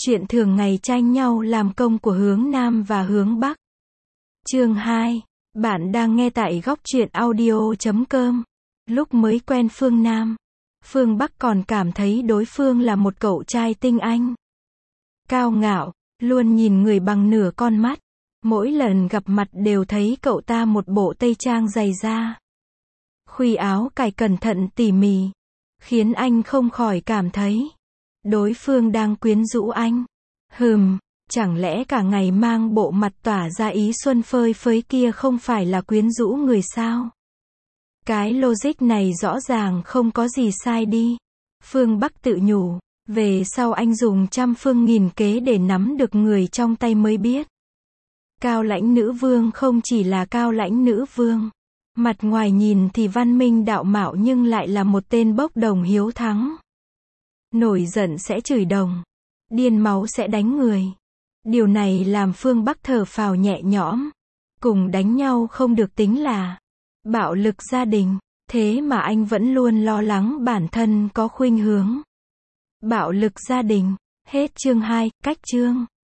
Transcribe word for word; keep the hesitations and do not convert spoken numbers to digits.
Chuyện thường ngày tranh nhau làm công của hướng Nam và hướng Bắc. Chương hai. Bạn đang nghe tại góc truyện audio chấm com. Lúc mới quen Phương Nam, Phương Bắc còn cảm thấy đối phương là một cậu trai tinh anh, cao ngạo, luôn nhìn người bằng nửa con mắt. Mỗi lần gặp mặt đều thấy cậu ta một bộ tây trang dày da, khuy áo cài cẩn thận tỉ mỉ, khiến anh không khỏi cảm thấy đối phương đang quyến rũ anh. Hừm, chẳng lẽ cả ngày mang bộ mặt tỏa ra ý xuân phơi phới kia không phải là quyến rũ người sao? Cái logic này rõ ràng không có gì sai đi. Phương Bắc tự nhủ, về sau anh dùng trăm phương nghìn kế để nắm được người trong tay mới biết. Cao lãnh nữ vương không chỉ là cao lãnh nữ vương. Mặt ngoài nhìn thì văn minh đạo mạo nhưng lại là một tên bốc đồng hiếu thắng. Nổi giận sẽ chửi đồng, điên máu sẽ đánh người. Điều này làm Phương Bắc thở phào nhẹ nhõm. Cùng đánh nhau không được tính là bạo lực gia đình, thế mà anh vẫn luôn lo lắng bản thân có khuynh hướng bạo lực gia đình. Hết chương hai, cách chương.